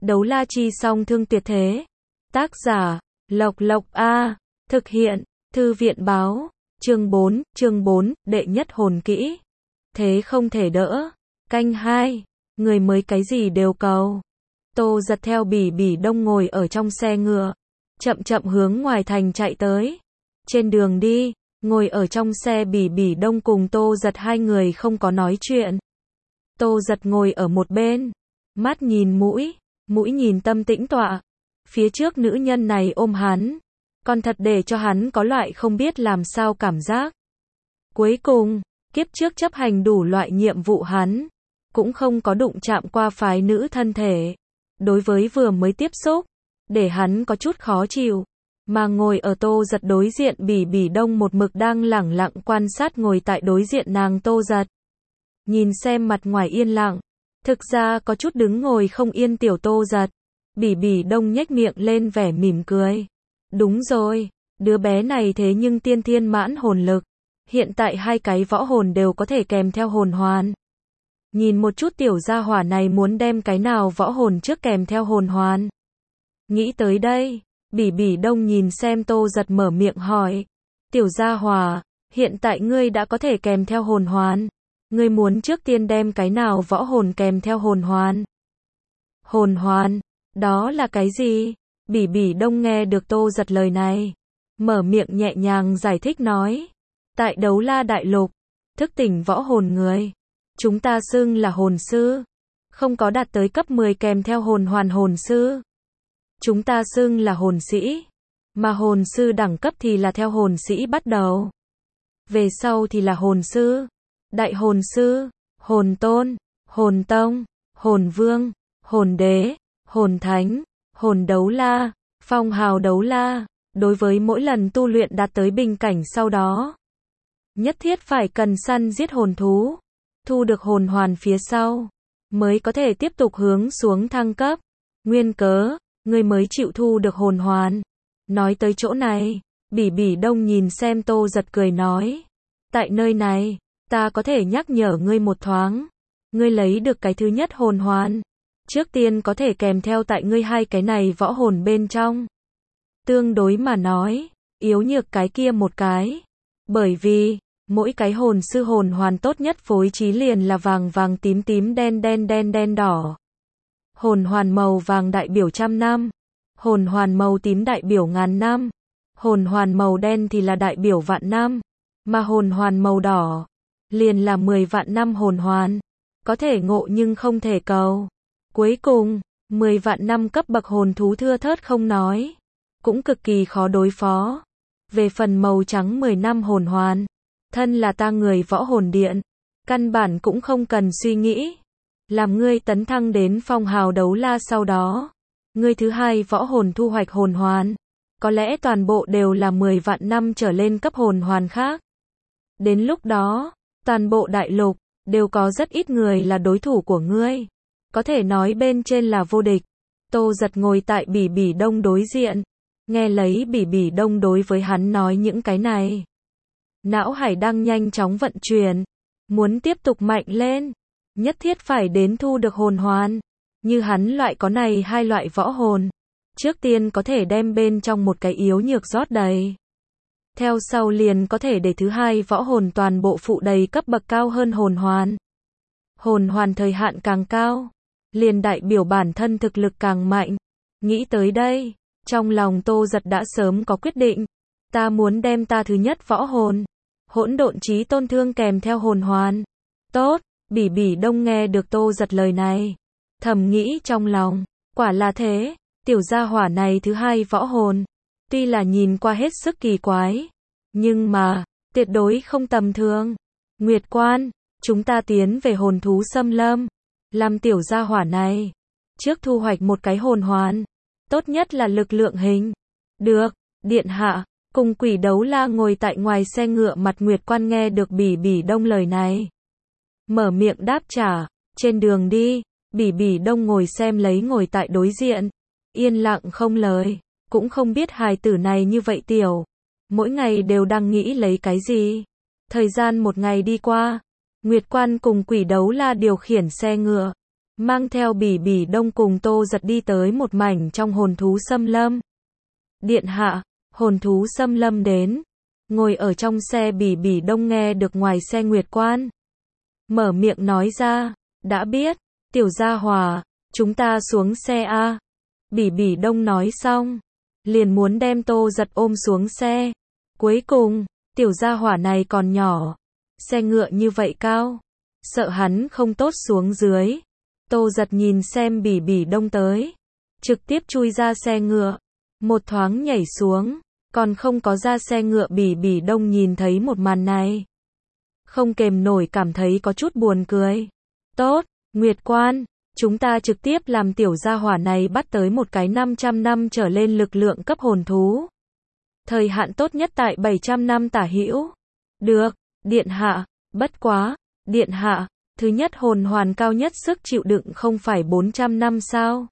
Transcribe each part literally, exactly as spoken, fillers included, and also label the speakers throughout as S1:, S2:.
S1: Đấu la chi song thương tuyệt thế. Tác giả, Lộc Lộc A. Thực hiện, Thư viện báo. Chương bốn, chương bốn, đệ nhất hồn kỹ. Thế không thể đỡ. Canh hai. Người mới cái gì đều cầu. Tô Giật theo Bỉ Bỉ Đông ngồi ở trong xe ngựa. Chậm chậm hướng ngoài thành chạy tới. Trên đường đi, ngồi ở trong xe Bỉ Bỉ Đông cùng Tô Giật hai người không có nói chuyện. Tô Giật ngồi ở một bên. Mắt nhìn mũi, mũi nhìn tâm tĩnh tọa. Phía trước nữ nhân này ôm hắn. Còn thật để cho hắn có loại không biết làm sao cảm giác. Cuối cùng, kiếp trước chấp hành đủ loại nhiệm vụ hắn. Cũng không có đụng chạm qua phái nữ thân thể. Đối với vừa mới tiếp xúc, để hắn có chút khó chịu. Mà ngồi ở Tô Giật đối diện Bỉ Bỉ Đông một mực đang lẳng lặng quan sát ngồi tại đối diện nàng Tô Giật. Nhìn xem mặt ngoài yên lặng. Thực ra có chút đứng ngồi không yên tiểu Tô Giật. Bỉ Bỉ Đông nhếch miệng lên vẻ mỉm cười. Đúng rồi, đứa bé này thế nhưng tiên thiên mãn hồn lực. Hiện tại hai cái võ hồn đều có thể kèm theo hồn hoàn. Nhìn một chút tiểu gia hỏa này muốn đem cái nào võ hồn trước kèm theo hồn hoàn. Nghĩ tới đây, Bỉ Bỉ Đông nhìn xem Tô Giật mở miệng hỏi. Tiểu gia hỏa, hiện tại ngươi đã có thể kèm theo hồn hoàn. Ngươi muốn trước tiên đem cái nào võ hồn kèm theo hồn hoàn? Hồn hoàn, đó là cái gì? Bỉ Bỉ Đông nghe được Tô Giật lời này. Mở miệng nhẹ nhàng giải thích nói. Tại Đấu La Đại Lục, thức tỉnh võ hồn người. Chúng ta xưng là hồn sư. Không có đạt tới cấp mười kèm theo hồn hoàn hồn sư. Chúng ta xưng là hồn sĩ. Mà hồn sư đẳng cấp thì là theo hồn sĩ bắt đầu. Về sau thì là hồn sư, đại hồn sư, hồn tôn, hồn tông, hồn vương, hồn đế, hồn thánh, hồn đấu la, phong hào đấu la. Đối với mỗi lần tu luyện đạt tới bình cảnh sau đó, nhất thiết phải cần săn giết hồn thú, thu được hồn hoàn phía sau, mới có thể tiếp tục hướng xuống thăng cấp. Nguyên cớ, ngươi mới chịu thu được hồn hoàn. Nói tới chỗ này, Bỉ Bỉ Đông nhìn xem Tô Giật cười nói. Tại nơi này, ta có thể nhắc nhở ngươi một thoáng. Ngươi lấy được cái thứ nhất hồn hoàn. Trước tiên có thể kèm theo tại ngươi hai cái này võ hồn bên trong. Tương đối mà nói, yếu nhược cái kia một cái. Bởi vì, mỗi cái hồn sư hồn hoàn tốt nhất phối trí liền là vàng vàng tím tím đen đen đen đen đỏ. Hồn hoàn màu vàng đại biểu trăm năm. Hồn hoàn màu tím đại biểu ngàn năm. Hồn hoàn màu đen thì là đại biểu vạn năm. Mà hồn hoàn màu đỏ, liền là mười vạn năm hồn hoàn. Có thể ngộ nhưng không thể cầu. Cuối cùng, mười vạn năm cấp bậc hồn thú thưa thớt không nói. Cũng cực kỳ khó đối phó. Về phần màu trắng mười năm hồn hoàn, thân là ta người võ hồn điện. Căn bản cũng không cần suy nghĩ. Làm ngươi tấn thăng đến phong hào đấu la sau đó. Ngươi thứ hai võ hồn thu hoạch hồn hoàn. Có lẽ toàn bộ đều là mười vạn năm trở lên cấp hồn hoàn khác. Đến lúc đó, toàn bộ đại lục, đều có rất ít người là đối thủ của ngươi. Có thể nói bên trên là vô địch. Tô Giật ngồi tại Bỉ Bỉ Đông đối diện. Nghe lấy Bỉ Bỉ Đông đối với hắn nói những cái này. Não hải đang nhanh chóng vận chuyển. Muốn tiếp tục mạnh lên. Nhất thiết phải đến thu được hồn hoàn. Như hắn loại có này hai loại võ hồn. Trước tiên có thể đem bên trong một cái yếu nhược rót đầy. Theo sau liền có thể để thứ hai võ hồn toàn bộ phụ đầy cấp bậc cao hơn hồn hoàn. Hồn hoàn thời hạn càng cao, liền đại biểu bản thân thực lực càng mạnh. Nghĩ tới đây, trong lòng Tô Giật đã sớm có quyết định. Ta muốn đem ta thứ nhất võ hồn, hỗn độn chí tôn thương kèm theo hồn hoàn. Tốt, Bỉ Bỉ Đông nghe được Tô Giật lời này. Thầm nghĩ trong lòng, quả là thế, tiểu gia hỏa này thứ hai võ hồn. Tuy là nhìn qua hết sức kỳ quái, nhưng mà, tuyệt đối không tầm thường. Nguyệt Quan, chúng ta tiến về hồn thú xâm lâm. Làm tiểu gia hỏa này, trước thu hoạch một cái hồn hoàn. Tốt nhất là lực lượng hình. Được, điện hạ, cùng Quỷ Đấu La ngồi tại ngoài xe ngựa mặt Nguyệt Quan nghe được Bỉ Bỉ Đông lời này. Mở miệng đáp trả, trên đường đi, Bỉ Bỉ Đông ngồi xem lấy ngồi tại đối diện. Yên lặng không lời. Cũng không biết hài tử này như vậy tiểu. Mỗi ngày đều đang nghĩ lấy cái gì. Thời gian một ngày đi qua. Nguyệt Quan cùng Quỷ Đấu La điều khiển xe ngựa. mang theo Bỉ Bỉ Đông cùng Tô Giật đi tới một mảnh trong hồn thú xâm lâm. Điện hạ, hồn thú xâm lâm đến. Ngồi ở trong xe Bỉ Bỉ Đông nghe được ngoài xe Nguyệt Quan. Mở miệng nói ra, đã biết, tiểu gia hòa, chúng ta xuống xe a. Bỉ Bỉ Đông nói xong, liền muốn đem Tô Giật ôm xuống xe. Cuối cùng, tiểu gia hỏa này còn nhỏ, xe ngựa như vậy cao, sợ hắn không tốt xuống dưới. Tô Giật nhìn xem Bỉ Bỉ Đông tới, trực tiếp chui ra xe ngựa, một thoáng nhảy xuống, còn không có ra xe ngựa Bỉ Bỉ Đông nhìn thấy một màn này. Không kềm nổi cảm thấy có chút buồn cười. Tốt, Nguyệt Quan, chúng ta trực tiếp làm tiểu gia hỏa này bắt tới một cái năm trăm năm trở lên lực lượng cấp hồn thú. Thời hạn tốt nhất tại bảy trăm năm tả hữu. Được, điện hạ, bất quá, điện hạ, thứ nhất hồn hoàn cao nhất sức chịu đựng không phải bốn trăm năm sao?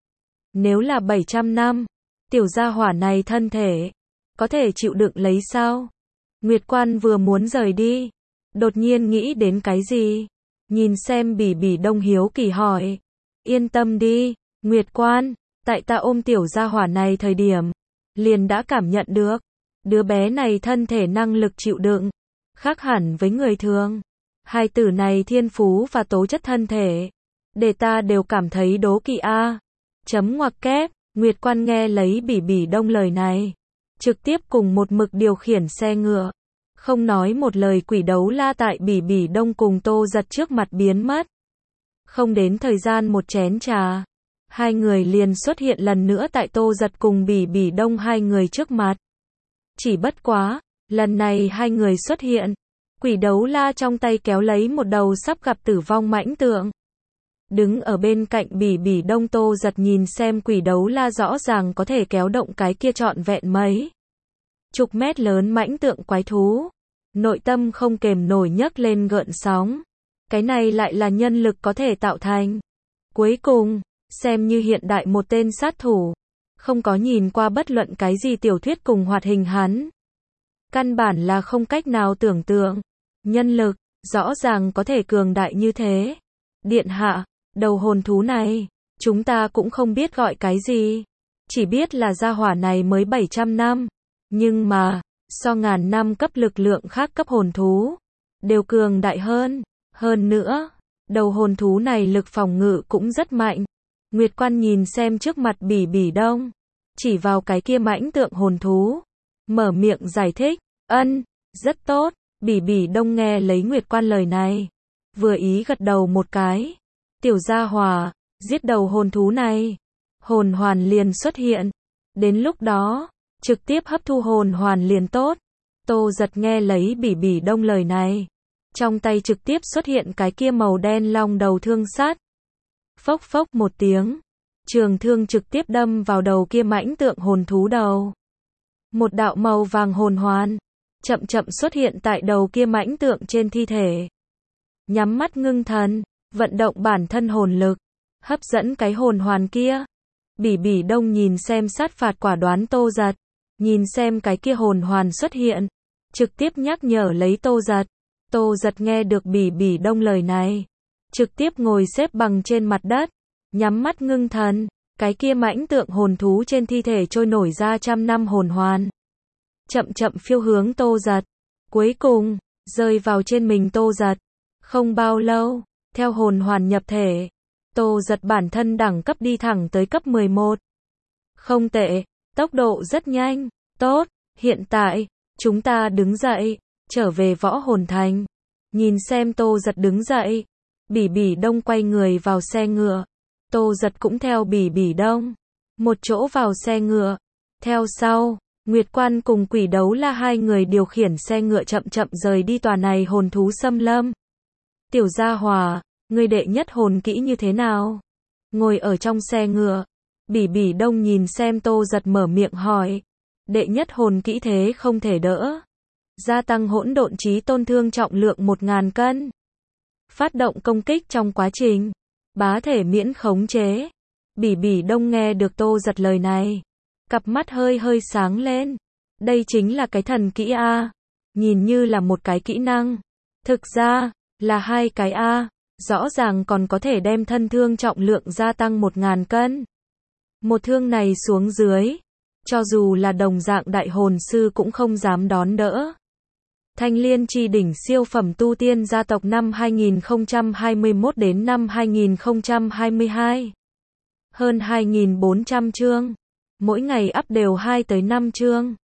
S1: Nếu là bảy trăm năm, tiểu gia hỏa này thân thể, có thể chịu đựng lấy sao? Nguyệt Quan vừa muốn rời đi, đột nhiên nghĩ đến cái gì? Nhìn xem Bỉ Bỉ Đông hiếu kỳ hỏi. Yên tâm đi, Nguyệt Quan, tại ta ôm tiểu gia hỏa này thời điểm, liền đã cảm nhận được, đứa bé này thân thể năng lực chịu đựng, khác hẳn với người thường. Hai tử này thiên phú và tố chất thân thể, để ta đều cảm thấy đố kỵ a. Chấm ngoặc kép, Nguyệt Quan nghe lấy Bỉ Bỉ Đông lời này, trực tiếp cùng một mực điều khiển xe ngựa, không nói một lời quỷ đấu la tại Bỉ Bỉ Đông cùng Tô Giật trước mặt biến mất. Không đến thời gian một chén trà, hai người liền xuất hiện lần nữa tại Tô Giật cùng Bỉ Bỉ Đông hai người trước mặt. Chỉ bất quá, lần này hai người xuất hiện, quỷ đấu la trong tay kéo lấy một đầu sắp gặp tử vong mãnh tượng. Đứng ở bên cạnh Bỉ Bỉ Đông Tô Giật nhìn xem quỷ đấu la rõ ràng có thể kéo động cái kia trọn vẹn mấy chục mét lớn mãnh tượng quái thú. Nội tâm không kềm nổi nhấc lên gợn sóng. Cái này lại là nhân lực có thể tạo thành. Cuối cùng, xem như hiện đại một tên sát thủ. Không có nhìn qua bất luận cái gì tiểu thuyết cùng hoạt hình hắn. Căn bản là không cách nào tưởng tượng. Nhân lực, rõ ràng có thể cường đại như thế. Điện hạ, đầu hồn thú này, chúng ta cũng không biết gọi cái gì. Chỉ biết là gia hỏa này mới bảy trăm năm. Nhưng mà, so ngàn năm cấp lực lượng khác cấp hồn thú, đều cường đại hơn. Hơn nữa, đầu hồn thú này lực phòng ngự cũng rất mạnh. Nguyệt Quan nhìn xem trước mặt Bỉ Bỉ Đông, chỉ vào cái kia mãnh tượng hồn thú, mở miệng giải thích. Ân, rất tốt. Bỉ Bỉ Đông nghe lấy Nguyệt Quan lời này, vừa ý gật đầu một cái. Tiểu gia hòa, giết đầu hồn thú này, hồn hoàn liền xuất hiện. Đến lúc đó, trực tiếp hấp thu hồn hoàn liền tốt. Tô Giật nghe lấy Bỉ Bỉ Đông lời này, trong tay trực tiếp xuất hiện cái kia màu đen long đầu thương sát. Phốc phốc một tiếng, trường thương trực tiếp đâm vào đầu kia mãnh tượng hồn thú đầu. Một đạo màu vàng hồn hoàn chậm chậm xuất hiện tại đầu kia mãnh tượng trên thi thể. Nhắm mắt ngưng thần, vận động bản thân hồn lực, hấp dẫn cái hồn hoàn kia. Bỉ Bỉ Đông nhìn xem sát phạt quả đoán Tô Giật, nhìn xem cái kia hồn hoàn xuất hiện, trực tiếp nhắc nhở lấy Tô Giật. Tô Giật nghe được Bỉ Bỉ Đông lời này, trực tiếp ngồi xếp bằng trên mặt đất, nhắm mắt ngưng thần, cái kia mãnh tượng hồn thú trên thi thể trôi nổi ra trăm năm hồn hoàn. Chậm chậm phiêu hướng Tô Giật, cuối cùng, rơi vào trên mình Tô Giật. Không bao lâu, theo hồn hoàn nhập thể, Tô Giật bản thân đẳng cấp đi thẳng tới cấp mười một. Không tệ, tốc độ rất nhanh, tốt, hiện tại, chúng ta đứng dậy, trở về võ hồn thành. Nhìn xem Tô Giật đứng dậy, Bỉ Bỉ Đông quay người vào xe ngựa. Tô Giật cũng theo Bỉ Bỉ Đông, một chỗ vào xe ngựa. Theo sau, Nguyệt Quan cùng quỷ đấu la hai người điều khiển xe ngựa chậm chậm rời đi tòa này hồn thú xâm lâm. Tiểu gia hòa, ngươi đệ nhất hồn kỹ như thế nào? Ngồi ở trong xe ngựa, Bỉ Bỉ Đông nhìn xem Tô Giật mở miệng hỏi. Đệ nhất hồn kỹ thế không thể đỡ. Gia tăng hỗn độn chí tôn thương trọng lượng một nghìn cân. Phát động công kích trong quá trình bá thể miễn khống chế. Bỉ Bỉ Đông nghe được Tô Giật lời này, cặp mắt hơi hơi sáng lên. Đây chính là cái thần kỹ A. Nhìn như là một cái kỹ năng, thực ra là hai cái A. Rõ ràng còn có thể đem thân thương trọng lượng gia tăng một ngàn cân. Một thương này xuống dưới, cho dù là đồng dạng đại hồn sư cũng không dám đón đỡ. Thanh Liên chi đỉnh siêu phẩm tu tiên gia tộc năm hai nghìn không trăm hai mươi mốt đến năm hai nghìn không trăm hai mươi hai. Hơn hai nghìn bốn trăm chương. Mỗi ngày up đều hai tới năm chương.